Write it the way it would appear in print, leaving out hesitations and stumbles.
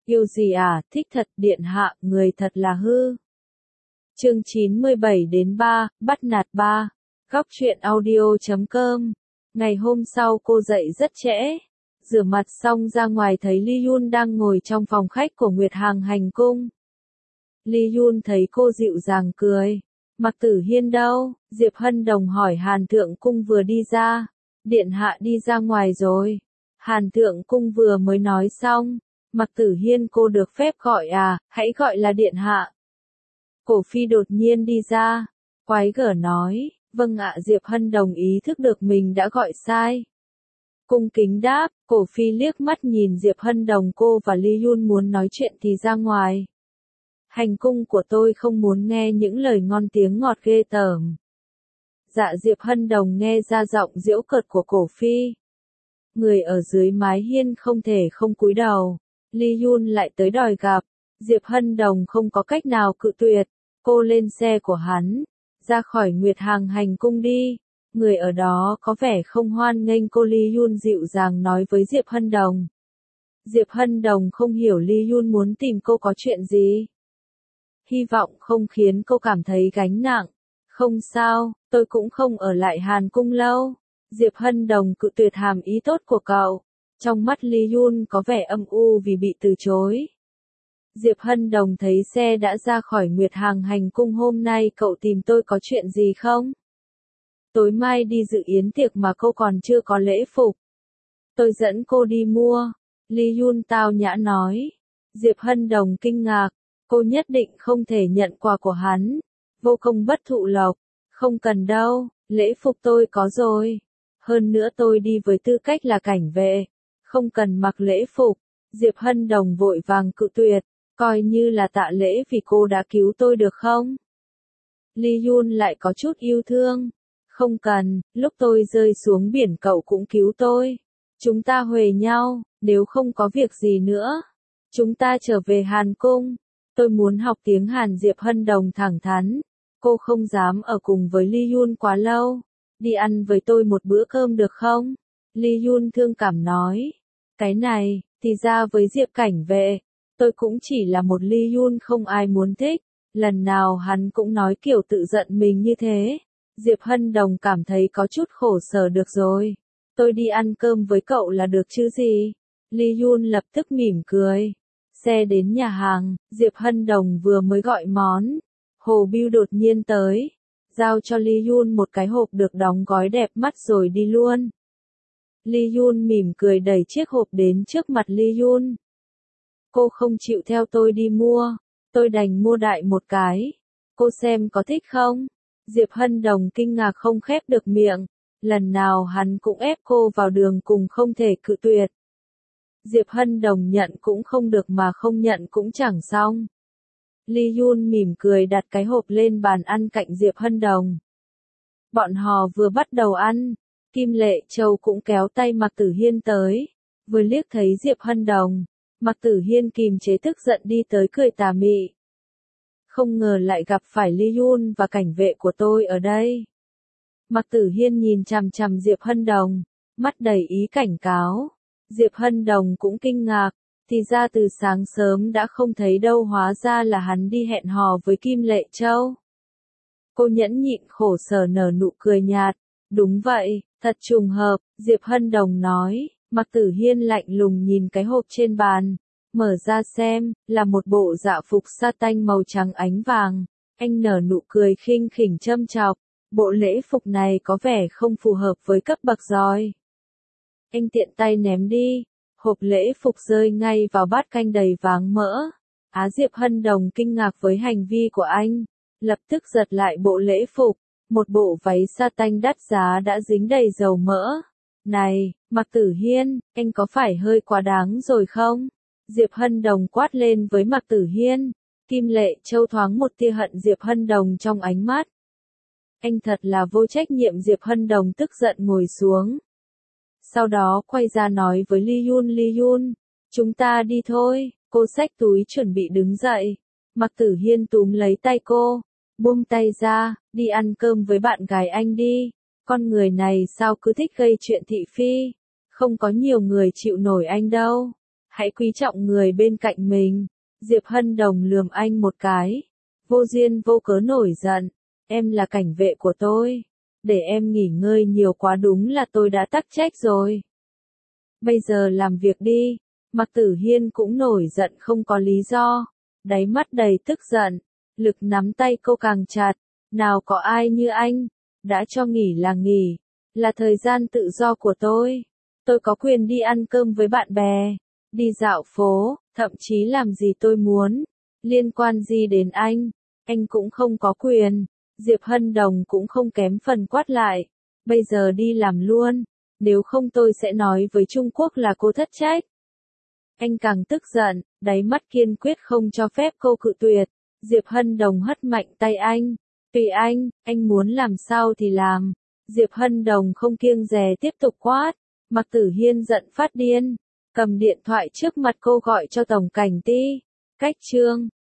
Yêu gì à, thích thật, điện hạ, người thật là hư. Chương 97-3, bắt nạt 3. Góc truyện audio.com. Ngày hôm sau cô dậy rất trễ. Rửa mặt xong ra ngoài thấy Ly Yun đang ngồi trong phòng khách của Nguyệt Hàng hành cung. Ly Yun thấy cô dịu dàng cười. Mặc Tử Hiên đâu? Diệp Hân Đồng hỏi. Hàn Thượng Cung vừa đi ra. Điện hạ đi ra ngoài rồi. Hàn Thượng Cung vừa mới nói xong. Mặc Tử Hiên, cô được phép gọi à, hãy gọi là điện hạ. Cổ phi đột nhiên đi ra. Quái gở nói, vâng ạ. Diệp Hân Đồng ý thức được mình đã gọi sai. Cung kính đáp. Cổ phi liếc mắt nhìn Diệp Hân Đồng. Cô và Ly Yun muốn nói chuyện thì ra ngoài. Hành cung của tôi không muốn nghe những lời ngon tiếng ngọt ghê tởm. Dạ. Diệp Hân Đồng nghe ra giọng giễu cợt của cổ phi. Người ở dưới mái hiên không thể không cúi đầu. Ly Yun lại tới đòi gặp. Diệp Hân Đồng không có cách nào cự tuyệt. Cô lên xe của hắn, ra khỏi Nguyệt Hàng hành cung đi. Người ở đó có vẻ không hoan nghênh cô. Ly Yun dịu dàng nói với Diệp Hân Đồng. Diệp Hân Đồng không hiểu Ly Yun muốn tìm cô có chuyện gì. Hy vọng không khiến cô cảm thấy gánh nặng. Không sao, tôi cũng không ở lại Hàn cung lâu. Diệp Hân Đồng cự tuyệt hàm ý tốt của cậu. Trong mắt Ly Yun có vẻ âm u vì bị từ chối. Diệp Hân Đồng thấy xe đã ra khỏi Nguyệt Hàng hành cung. Hôm nay cậu tìm tôi có chuyện gì không? Tối mai đi dự yến tiệc mà cô còn chưa có lễ phục. Tôi dẫn cô đi mua. Ly Yun tao nhã nói. Diệp Hân Đồng kinh ngạc. Cô nhất định không thể nhận quà của hắn. Vô công bất thụ lộc. Không cần đâu, lễ phục tôi có rồi. Hơn nữa tôi đi với tư cách là cảnh vệ. Không cần mặc lễ phục. Diệp Hân Đồng vội vàng cự tuyệt. Coi như là tạ lễ vì cô đã cứu tôi được không? Ly Yun lại có chút yêu thương. Không cần, lúc tôi rơi xuống biển cậu cũng cứu tôi. Chúng ta huề nhau, nếu không có việc gì nữa. Chúng ta trở về Hàn cung. Tôi muốn học tiếng Hàn. Diệp Hân Đồng thẳng thắn. Cô không dám ở cùng với Ly Yun quá lâu. Đi ăn với tôi một bữa cơm được không? Ly Yun thương cảm nói. Cái này, thì ra với Diệp cảnh vệ, tôi cũng chỉ là một Ly Yun không ai muốn thích. Lần nào hắn cũng nói kiểu tự giận mình như thế. Diệp Hân Đồng cảm thấy có chút khổ sở. Được rồi. Tôi đi ăn cơm với cậu là được chứ gì? Ly Yun lập tức mỉm cười. Xe đến nhà hàng, Diệp Hân Đồng vừa mới gọi món. Hồ Bưu đột nhiên tới. Giao cho Ly Yun một cái hộp được đóng gói đẹp mắt rồi đi luôn. Ly Yun mỉm cười đẩy chiếc hộp đến trước mặt Ly Yun. Cô không chịu theo tôi đi mua. Tôi đành mua đại một cái. Cô xem có thích không? Diệp Hân Đồng kinh ngạc không khép được miệng. Lần nào hắn cũng ép cô vào đường cùng không thể cự tuyệt. Diệp Hân Đồng nhận cũng không được mà không nhận cũng chẳng xong. Ly Yun mỉm cười đặt cái hộp lên bàn ăn cạnh Diệp Hân Đồng. Bọn họ vừa bắt đầu ăn. Kim Lệ Châu cũng kéo tay Mặc Tử Hiên tới. Vừa liếc thấy Diệp Hân Đồng. Mặc Tử Hiên kìm chế tức giận đi tới cười tà mị. Không ngờ lại gặp phải Ly Yun và cảnh vệ của tôi ở đây. Mặc Tử Hiên nhìn chằm chằm Diệp Hân Đồng. Mắt đầy ý cảnh cáo. Diệp Hân Đồng cũng kinh ngạc. Thì ra từ sáng sớm đã không thấy đâu, hóa ra là hắn đi hẹn hò với Kim Lệ Châu. Cô nhẫn nhịn khổ sở nở nụ cười nhạt. Đúng vậy, thật trùng hợp, Diệp Hân Đồng nói. Mặc Tử Hiên lạnh lùng nhìn cái hộp trên bàn. Mở ra xem, là một bộ dạ phục sa tanh màu trắng ánh vàng. Anh nở nụ cười khinh khỉnh châm chọc. Bộ lễ phục này có vẻ không phù hợp với cấp bậc rồi. Anh tiện tay ném đi. Hộp lễ phục rơi ngay vào bát canh đầy váng mỡ. Diệp Hân Đồng kinh ngạc với hành vi của anh. Lập tức giật lại bộ lễ phục. Một bộ váy sa tanh đắt giá đã dính đầy dầu mỡ. Này, Mặc Tử Hiên, anh có phải hơi quá đáng rồi không? Diệp Hân Đồng quát lên với Mặc Tử Hiên. Kim Lệ Châu thoáng một tia hận Diệp Hân Đồng trong ánh mắt. Anh thật là vô trách nhiệm. Diệp Hân Đồng tức giận ngồi xuống. Sau đó quay ra nói với Ly Yun. Ly Yun, chúng ta đi thôi. Cô xách túi chuẩn bị đứng dậy. Mặc Tử Hiên túm lấy tay cô. Buông tay ra, đi ăn cơm với bạn gái anh đi. Con người này sao cứ thích gây chuyện thị phi. Không có nhiều người chịu nổi anh đâu. Hãy quý trọng người bên cạnh mình. Diệp Hân Đồng lườm anh một cái. Vô duyên vô cớ nổi giận. Em là cảnh vệ của tôi. Để em nghỉ ngơi nhiều quá đúng là tôi đã tắc trách rồi. Bây giờ làm việc đi. Mạc Tử Hiên cũng nổi giận không có lý do. Đáy mắt đầy tức giận. Lực nắm tay cô càng chặt. Nào có ai như anh. Đã cho nghỉ là nghỉ. Là thời gian tự do của tôi. Tôi có quyền đi ăn cơm với bạn bè. Đi dạo phố. Thậm chí làm gì tôi muốn. Liên quan gì đến anh? Anh cũng không có quyền. Diệp Hân Đồng cũng không kém phần quát lại. Bây giờ đi làm luôn. Nếu không tôi sẽ nói với Trung Quốc là cô thất trách. Anh càng tức giận, đáy mắt kiên quyết không cho phép cô cự tuyệt. Diệp Hân Đồng hất mạnh tay anh. Tùy anh muốn làm sao thì làm. Diệp Hân Đồng không kiêng dè tiếp tục quát. Mạc Tử Hiên giận phát điên. Cầm điện thoại trước mặt cô gọi cho tổng cảnh ty. Cách chương